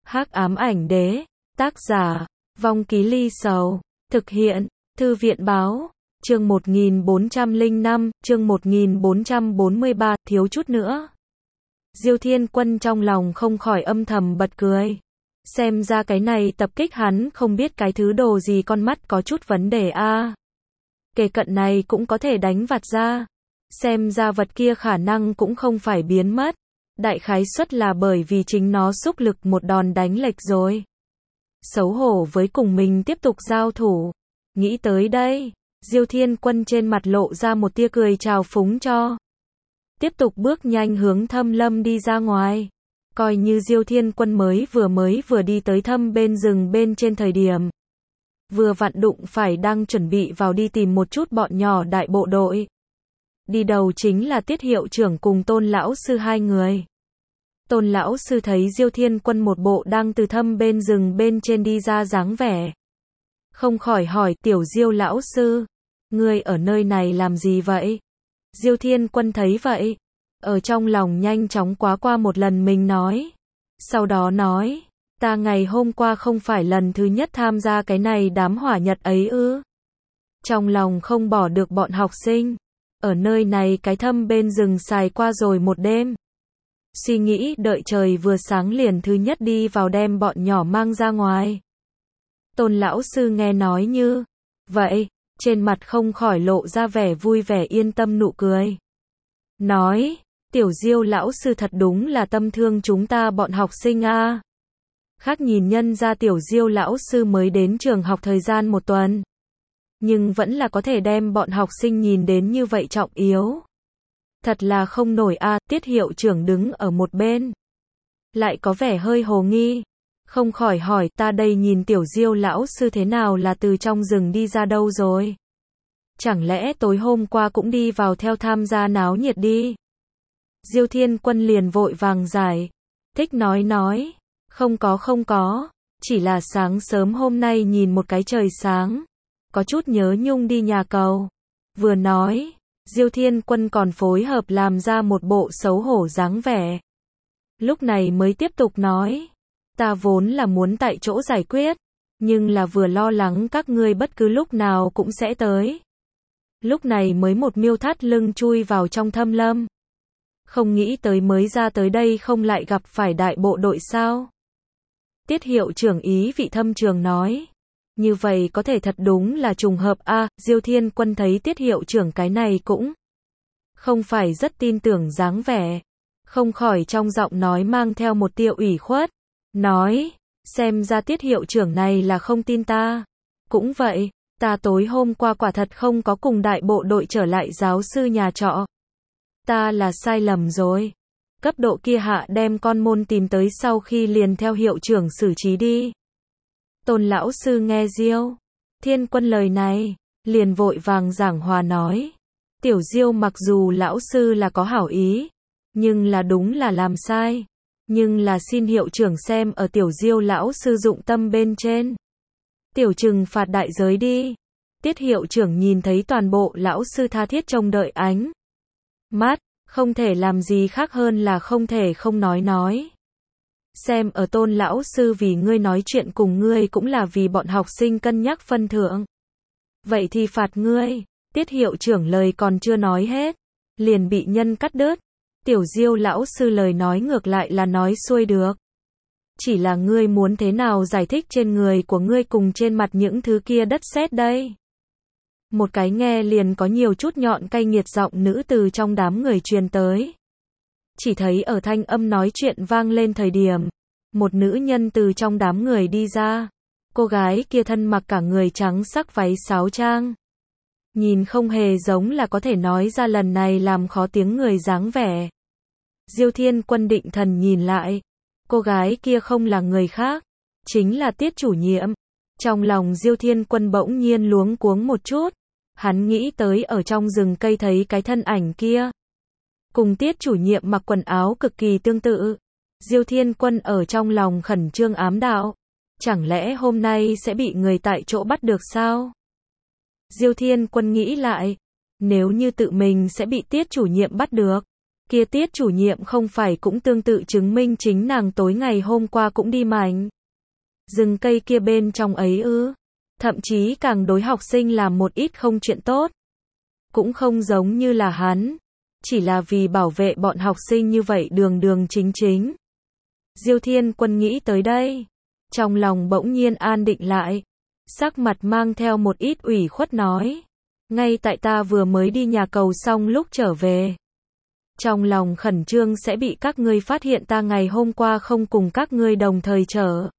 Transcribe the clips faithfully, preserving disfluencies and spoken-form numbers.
Hắc ám ảnh đế, tác giả, Vong Ký Ly Sầu, thực hiện, Thư viện báo, chương một nghìn bốn trăm lẻ năm, chương một nghìn bốn trăm bốn mươi ba, thiếu chút nữa. Diêu Thiên Quân trong lòng không khỏi âm thầm bật cười. Xem ra cái này tập kích hắn không biết cái thứ đồ gì, con mắt có chút vấn đề a. À. Kề cận này cũng có thể đánh vặt ra. Xem ra vật kia khả năng cũng không phải biến mất. Đại khái suất là bởi vì chính nó xúc lực một đòn đánh lệch rồi. Xấu hổ với cùng mình tiếp tục giao thủ. Nghĩ tới đây, Diêu Thiên Quân trên mặt lộ ra một tia cười trào phúng cho. Tiếp tục bước nhanh hướng Thâm Lâm đi ra ngoài. Coi như Diêu Thiên Quân mới vừa mới vừa đi tới thâm bên rừng bên trên thời điểm. Vừa vặn đụng phải đang chuẩn bị vào đi tìm một chút bọn nhỏ đại bộ đội. Đi đầu chính là Tiết hiệu trưởng cùng Tôn lão sư hai người. Tôn lão sư thấy Diêu Thiên Quân một bộ đang từ thâm bên rừng bên trên đi ra dáng vẻ. Không khỏi hỏi, tiểu Diêu lão sư, ngươi ở nơi này làm gì vậy? Diêu Thiên Quân thấy vậy, ở trong lòng nhanh chóng quá qua một lần mình nói. Sau đó nói, ta ngày hôm qua không phải lần thứ nhất tham gia cái này đám hỏa nhật ấy ư? Trong lòng không bỏ được bọn học sinh. Ở nơi này cái thâm bên rừng xài qua rồi một đêm. Suy nghĩ đợi trời vừa sáng liền thứ nhất đi vào đem bọn nhỏ mang ra ngoài. Tôn lão sư nghe nói như vậy, trên mặt không khỏi lộ ra vẻ vui vẻ yên tâm nụ cười. Nói, tiểu Diêu lão sư thật đúng là tâm thương chúng ta bọn học sinh a. À. Khác nhìn nhân ra tiểu Diêu lão sư mới đến trường học thời gian một tuần. Nhưng vẫn là có thể đem bọn học sinh nhìn đến như vậy trọng yếu. Thật là không nổi a. À. Tiết hiệu trưởng đứng ở một bên. Lại có vẻ hơi hồ nghi. Không khỏi hỏi, ta đây nhìn tiểu Diêu lão sư thế nào là từ trong rừng đi ra đâu rồi? Chẳng lẽ tối hôm qua cũng đi vào theo tham gia náo nhiệt đi? Diêu Thiên Quân liền vội vàng giải thích nói nói, không có không có, chỉ là sáng sớm hôm nay nhìn một cái trời sáng, có chút nhớ nhung đi nhà cầu. Vừa nói, Diêu Thiên Quân còn phối hợp làm ra một bộ xấu hổ dáng vẻ. Lúc này mới tiếp tục nói, ta vốn là muốn tại chỗ giải quyết, nhưng là vừa lo lắng các ngươi bất cứ lúc nào cũng sẽ tới. Lúc này mới một miêu thắt lưng chui vào trong thâm lâm. Không nghĩ tới mới ra tới đây không lại gặp phải đại bộ đội sao? Tiết hiệu trưởng ý vị thâm trường nói. Như vậy có thể thật đúng là trùng hợp a. À. Diêu Thiên Quân thấy Tiết hiệu trưởng cái này cũng không phải rất tin tưởng dáng vẻ. Không khỏi trong giọng nói mang theo một tia ủy khuất. Nói, xem ra Tiết hiệu trưởng này là không tin ta. Cũng vậy, ta tối hôm qua quả thật không có cùng đại bộ đội trở lại giáo sư nhà trọ. Ta là sai lầm rồi. Cấp độ kia hạ đem con môn tìm tới sau khi liền theo hiệu trưởng xử trí đi. Tôn lão sư nghe Diêu Thiên Quân lời này, liền vội vàng giảng hòa nói. Tiểu Diêu mặc dù lão sư là có hảo ý, nhưng là đúng là làm sai. Nhưng là xin hiệu trưởng xem ở tiểu Diêu lão sư dụng tâm bên trên. Tiểu trừng phạt đại giới đi. Tiết hiệu trưởng nhìn thấy toàn bộ lão sư tha thiết trông đợi ánh mắt, không thể làm gì khác hơn là không thể không nói nói. Xem ở Tôn lão sư vì ngươi nói chuyện cùng ngươi cũng là vì bọn học sinh cân nhắc phân thượng. Vậy thì phạt ngươi. Tiết hiệu trưởng lời còn chưa nói hết, liền bị nhân cắt đứt. Tiểu Diêu lão sư lời nói ngược lại là nói xuôi được. Chỉ là ngươi muốn thế nào giải thích trên người của ngươi cùng trên mặt những thứ kia đất sét đây? Một cái nghe liền có nhiều chút nhọn cay nghiệt giọng nữ từ trong đám người truyền tới. Chỉ thấy ở thanh âm nói chuyện vang lên thời điểm, một nữ nhân từ trong đám người đi ra. Cô gái kia thân mặc cả người trắng sắc váy sáo trang. Nhìn không hề giống là có thể nói ra lần này làm khó tiếng người dáng vẻ. Diêu Thiên Quân định thần nhìn lại. Cô gái kia không là người khác, chính là Tiết chủ nhiệm. Trong lòng Diêu Thiên Quân bỗng nhiên luống cuống một chút. Hắn nghĩ tới ở trong rừng cây thấy cái thân ảnh kia. Cùng Tiết chủ nhiệm mặc quần áo cực kỳ tương tự. Diêu Thiên Quân ở trong lòng khẩn trương ám đạo. Chẳng lẽ hôm nay sẽ bị người tại chỗ bắt được sao? Diêu Thiên Quân nghĩ lại. Nếu như tự mình sẽ bị Tiết chủ nhiệm bắt được, Kia Tiết chủ nhiệm không phải cũng tương tự chứng minh chính nàng tối ngày hôm qua cũng đi mảnh rừng cây kia bên trong ấy ư? Thậm chí càng đối học sinh làm một ít không chuyện tốt. Cũng không giống như là hắn. Chỉ là vì bảo vệ bọn học sinh như vậy đường đường chính chính. Diêu Thiên Quân nghĩ tới đây. Trong lòng bỗng nhiên an định lại. Sắc mặt mang theo một ít ủy khuất nói. Ngay tại ta vừa mới đi nhà cầu xong lúc trở về. Trong lòng khẩn trương sẽ bị các ngươi phát hiện ta ngày hôm qua không cùng các ngươi đồng thời trở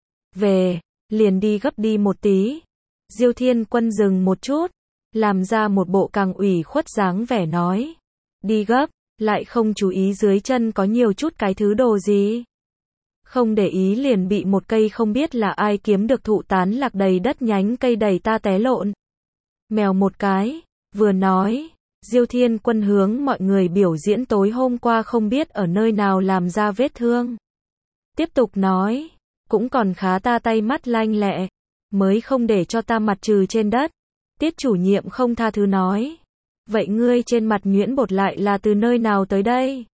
về, liền đi gấp đi một tí. Diêu Thiên Quân dừng một chút, làm ra một bộ càng ủy khuất dáng vẻ nói. Đi gấp, lại không chú ý dưới chân có nhiều chút cái thứ đồ gì. Không để ý liền bị một cây không biết là ai kiếm được thụ tán lạc đầy đất nhánh cây đẩy ta té lộn. Mèo một cái, vừa nói, Diêu Thiên Quân hướng mọi người biểu diễn tối hôm qua không biết ở nơi nào làm ra vết thương. Tiếp tục nói, cũng còn khá ta tay mắt lanh lẹ, mới không để cho ta mặt trừ trên đất. Tiết chủ nhiệm không tha thứ nói. Vậy ngươi trên mặt nhuyễn bột lại là từ nơi nào tới đây?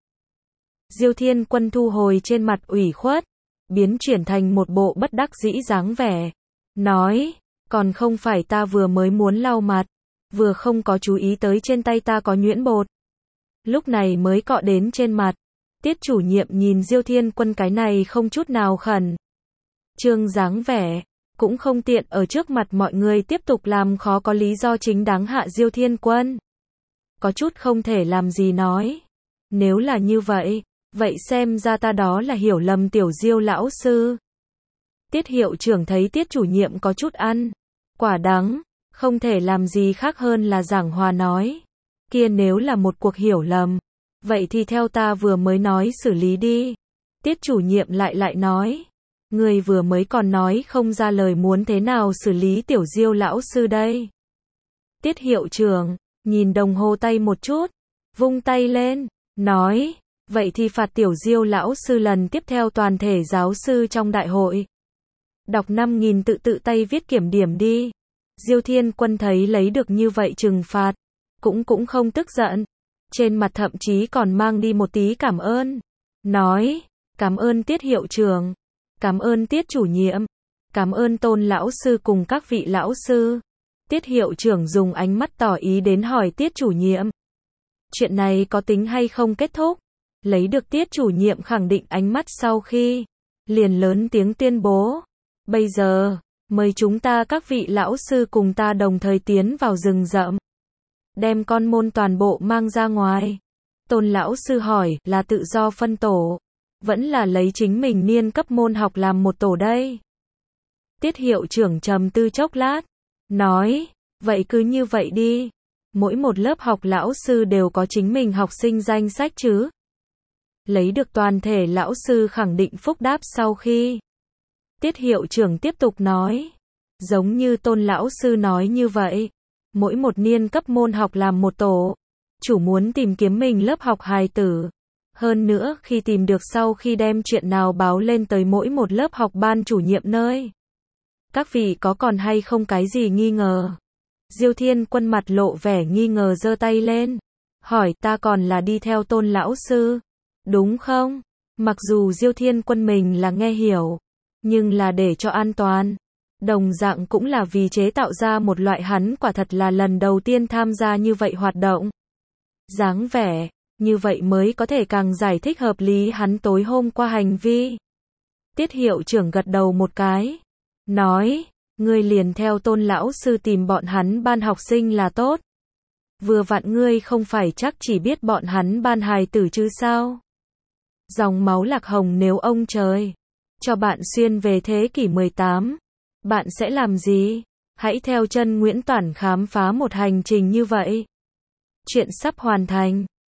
Diêu Thiên Quân thu hồi trên mặt ủy khuất, biến chuyển thành một bộ bất đắc dĩ dáng vẻ. Nói, còn không phải ta vừa mới muốn lau mặt, vừa không có chú ý tới trên tay ta có nhuyễn bột. Lúc này mới cọ đến trên mặt. Tiết chủ nhiệm nhìn Diêu Thiên Quân cái này không chút nào khẩn trương dáng vẻ, cũng không tiện ở trước mặt mọi người tiếp tục làm khó có lý do chính đáng hạ Diêu Thiên Quân. Có chút không thể làm gì nói. Nếu là như vậy, vậy xem ra ta đó là hiểu lầm tiểu Diêu lão sư. Tiết hiệu trưởng thấy Tiết chủ nhiệm có chút ăn quả đắng, không thể làm gì khác hơn là giảng hòa nói. Kia nếu là một cuộc hiểu lầm, vậy thì theo ta vừa mới nói xử lý đi. Tiết chủ nhiệm lại lại nói. Người vừa mới còn nói không ra lời muốn thế nào xử lý tiểu Diêu lão sư đây. Tiết hiệu trưởng, nhìn đồng hồ tay một chút, vung tay lên, nói, vậy thì phạt tiểu Diêu lão sư lần tiếp theo toàn thể giáo sư trong đại hội. Đọc năm nghìn tự tự tay viết kiểm điểm đi. Diêu Thiên Quân thấy lấy được như vậy trừng phạt, cũng cũng không tức giận. Trên mặt thậm chí còn mang đi một tí cảm ơn. Nói, cảm ơn Tiết hiệu trưởng, cảm ơn Tiết chủ nhiệm, cảm ơn Tôn lão sư cùng các vị lão sư. Tiết hiệu trưởng dùng ánh mắt tỏ ý đến hỏi Tiết chủ nhiệm. Chuyện này có tính hay không kết thúc? Lấy được Tiết chủ nhiệm khẳng định ánh mắt sau khi, liền lớn tiếng tuyên bố. Bây giờ, mời chúng ta các vị lão sư cùng ta đồng thời tiến vào rừng rậm. Đem con môn toàn bộ mang ra ngoài. Tôn lão sư hỏi, là tự do phân tổ, vẫn là lấy chính mình niên cấp môn học làm một tổ đây? Tiết hiệu trưởng trầm tư chốc lát, nói, vậy cứ như vậy đi. Mỗi một lớp học lão sư đều có chính mình học sinh danh sách chứ? Lấy được toàn thể lão sư khẳng định phúc đáp sau khi. Tiết hiệu trưởng tiếp tục nói, giống như Tôn lão sư nói như vậy, mỗi một niên cấp môn học làm một tổ, chủ muốn tìm kiếm mình lớp học hài tử. Hơn nữa khi tìm được sau khi đem chuyện nào báo lên tới mỗi một lớp học ban chủ nhiệm nơi. Các vị có còn hay không cái gì nghi ngờ? Diêu Thiên Quân mặt lộ vẻ nghi ngờ giơ tay lên, hỏi ta còn là đi theo Tôn lão sư, đúng không? Mặc dù Diêu Thiên Quân mình là nghe hiểu, nhưng là để cho an toàn. Đồng dạng cũng là vì chế tạo ra một loại hắn quả thật là lần đầu tiên tham gia như vậy hoạt động. Dáng vẻ, như vậy mới có thể càng giải thích hợp lý hắn tối hôm qua hành vi. Tiết hiệu trưởng gật đầu một cái, nói, ngươi liền theo Tôn lão sư tìm bọn hắn ban học sinh là tốt. Vừa vặn ngươi không phải chắc chỉ biết bọn hắn ban hài tử chứ sao? Dòng máu Lạc Hồng nếu ông trời cho bạn xuyên về thế kỷ mười tám, bạn sẽ làm gì? Hãy theo chân Nguyễn Toản khám phá một hành trình như vậy. Chuyện sắp hoàn thành.